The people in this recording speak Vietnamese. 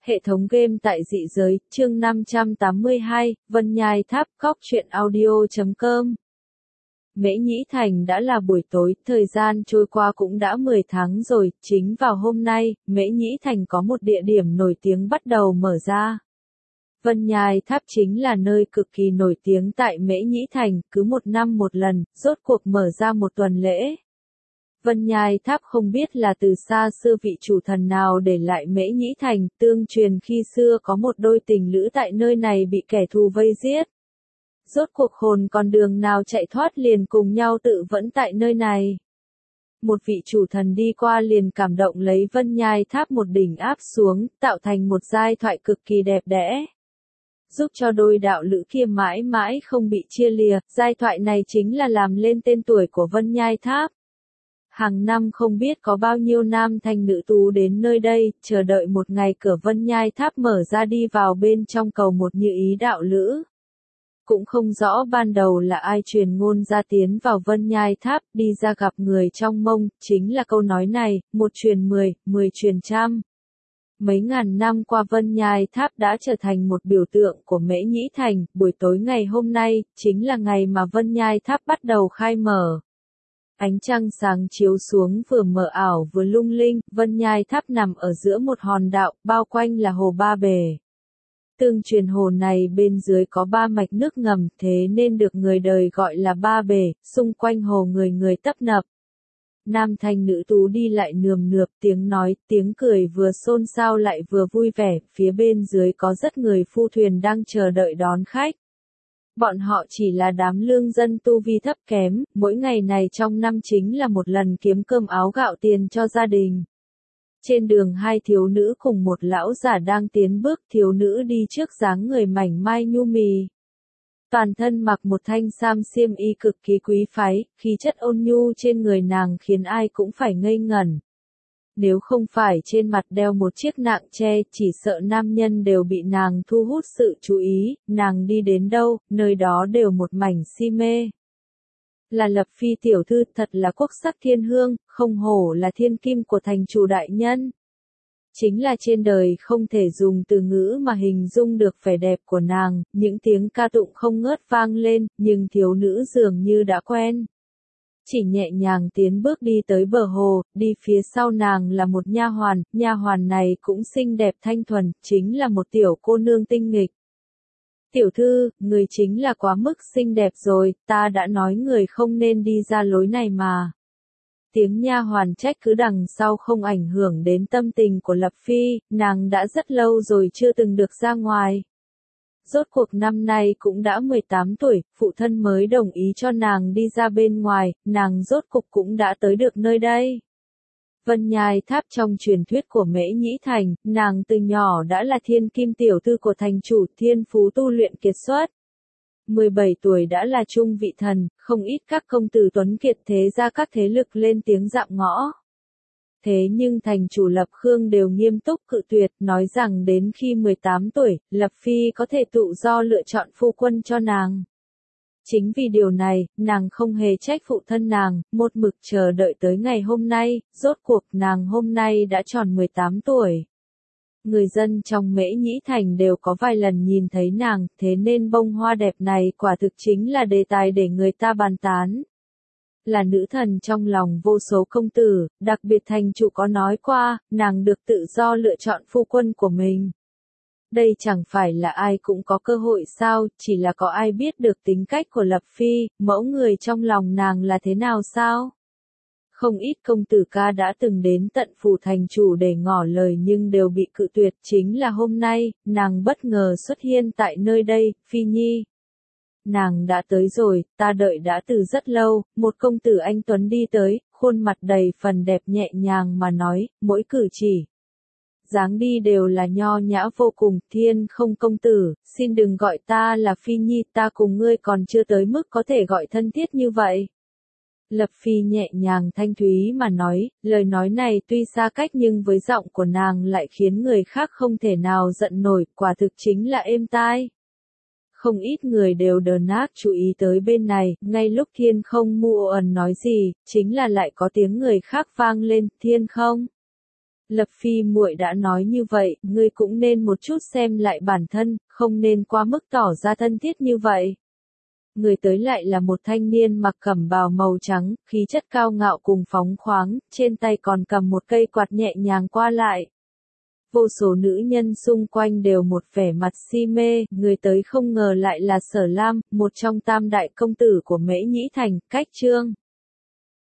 Hệ thống game tại dị giới, chương 582, Vân Nhai Tháp, Cóc truyện audio.com. Mễ Nhĩ Thành đã là buổi tối, thời gian trôi qua cũng đã 10 tháng rồi, chính vào hôm nay, Mễ Nhĩ Thành có một địa điểm nổi tiếng bắt đầu mở ra. Vân Nhai Tháp chính là nơi cực kỳ nổi tiếng tại Mễ Nhĩ Thành, cứ một năm một lần, rốt cuộc mở ra một tuần lễ. Vân Nhai Tháp không biết là từ xa xưa vị chủ thần nào để lại Mễ Nhĩ Thành, tương truyền khi xưa có một đôi tình lữ tại nơi này bị kẻ thù vây giết. Rốt cuộc hồn còn đường nào chạy thoát liền cùng nhau tự vẫn tại nơi này. Một vị chủ thần đi qua liền cảm động lấy Vân Nhai Tháp một đỉnh áp xuống, tạo thành một giai thoại cực kỳ đẹp đẽ. Giúp cho đôi đạo lữ kia mãi mãi không bị chia lìa, giai thoại này chính là làm lên tên tuổi của Vân Nhai Tháp. Hàng năm không biết có bao nhiêu nam thanh nữ tú đến nơi đây, chờ đợi một ngày cửa Vân Nhai Tháp mở ra đi vào bên trong cầu một như ý đạo lữ. Cũng không rõ ban đầu là ai truyền ngôn ra tiến vào Vân Nhai Tháp, đi ra gặp người trong mông, chính là câu nói này, một truyền 10, 10 truyền trăm. Mấy ngàn năm qua Vân Nhai Tháp đã trở thành một biểu tượng của Mễ Nhĩ Thành, buổi tối ngày hôm nay, chính là ngày mà Vân Nhai Tháp bắt đầu khai mở. Ánh trăng sáng chiếu xuống vừa mờ ảo vừa lung linh, Vân Nhai Tháp nằm ở giữa một hòn đảo, bao quanh là hồ Ba Bể. Tương truyền hồ này bên dưới có 3 mạch nước ngầm, thế nên được người đời gọi là Ba Bể, xung quanh hồ người người tấp nập. Nam thanh nữ tú đi lại nườm nượp, tiếng nói, tiếng cười vừa xôn xao lại vừa vui vẻ, phía bên dưới có rất người phu thuyền đang chờ đợi đón khách. Bọn họ chỉ là đám lương dân tu vi thấp kém, mỗi ngày này trong năm chính là một lần kiếm cơm áo gạo tiền cho gia đình. Trên đường hai thiếu nữ cùng một lão giả đang tiến bước, thiếu nữ đi trước dáng người mảnh mai nhu mì. Toàn thân mặc một thanh sam xiêm y cực kỳ quý phái, khí chất ôn nhu trên người nàng khiến ai cũng phải ngây ngẩn. Nếu không phải trên mặt đeo một chiếc nạng tre, chỉ sợ nam nhân đều bị nàng thu hút sự chú ý, nàng đi đến đâu, nơi đó đều một mảnh si mê. Là Lập Phi tiểu thư, thật là quốc sắc thiên hương, không hổ là thiên kim của thành chủ đại nhân. Chính là trên đời không thể dùng từ ngữ mà hình dung được vẻ đẹp của nàng, những tiếng ca tụng không ngớt vang lên, nhưng thiếu nữ dường như đã quen. Chỉ nhẹ nhàng tiến bước đi tới bờ hồ, đi phía sau nàng là một nha hoàn này cũng xinh đẹp thanh thuần, chính là một tiểu cô nương tinh nghịch. Tiểu thư, người chính là quá mức xinh đẹp rồi, ta đã nói người không nên đi ra lối này mà. Tiếng nha hoàn trách cứ đằng sau không ảnh hưởng đến tâm tình của Lập Phi, nàng đã rất lâu rồi chưa từng được ra ngoài. Rốt cuộc năm nay cũng đã 18 tuổi, phụ thân mới đồng ý cho nàng đi ra bên ngoài, nàng rốt cục cũng đã tới được nơi đây. Vân Nhai Tháp trong truyền thuyết của Mễ Nhĩ Thành, nàng từ nhỏ đã là thiên kim tiểu thư của thành chủ, thiên phú tu luyện kiệt xuất. 17 tuổi đã là trung vị thần, không ít các công tử tuấn kiệt thế ra các thế lực lên tiếng dạm ngõ. Thế nhưng thành chủ Lập Khương đều nghiêm túc cự tuyệt, nói rằng đến khi 18 tuổi, Lập Phi có thể tự do lựa chọn phu quân cho nàng. Chính vì điều này, nàng không hề trách phụ thân nàng, một mực chờ đợi tới ngày hôm nay, rốt cuộc nàng hôm nay đã tròn 18 tuổi. Người dân trong Mễ Nhĩ Thành đều có vài lần nhìn thấy nàng, thế nên bông hoa đẹp này quả thực chính là đề tài để người ta bàn tán. Là nữ thần trong lòng vô số công tử, đặc biệt thành chủ có nói qua, nàng được tự do lựa chọn phu quân của mình. Đây chẳng phải là ai cũng có cơ hội sao, chỉ là có ai biết được tính cách của Lập Phi, mẫu người trong lòng nàng là thế nào sao? Không ít công tử ca đã từng đến tận phủ thành chủ để ngỏ lời nhưng đều bị cự tuyệt, chính là hôm nay, nàng bất ngờ xuất hiện tại nơi đây, Phi Nhi. Nàng đã tới rồi, ta đợi đã từ rất lâu, một công tử anh tuấn đi tới, khuôn mặt đầy phần đẹp nhẹ nhàng mà nói, mỗi cử chỉ. Dáng đi đều là nho nhã vô cùng, Thiên Không công tử, xin đừng gọi ta là Phi Nhi, ta cùng ngươi còn chưa tới mức có thể gọi thân thiết như vậy. Lập Phi nhẹ nhàng thanh thúy mà nói, lời nói này tuy xa cách nhưng với giọng của nàng lại khiến người khác không thể nào giận nổi, quả thực chính là êm tai. Không ít người đều đờ nát chú ý tới bên này, ngay lúc Thiên Không Mu ẩn nói gì, chính là lại có tiếng người khác vang lên, Thiên Không. Lập Phi muội đã nói như vậy, ngươi cũng nên một chút xem lại bản thân, không nên quá mức tỏ ra thân thiết như vậy. Người tới lại là một thanh niên mặc cẩm bào màu trắng, khí chất cao ngạo cùng phóng khoáng, trên tay còn cầm một cây quạt nhẹ nhàng qua lại. Vô số nữ nhân xung quanh đều một vẻ mặt si mê, người tới không ngờ lại là Sở Lam, một trong tam đại công tử của Mễ Nhĩ Thành, Cách Trương.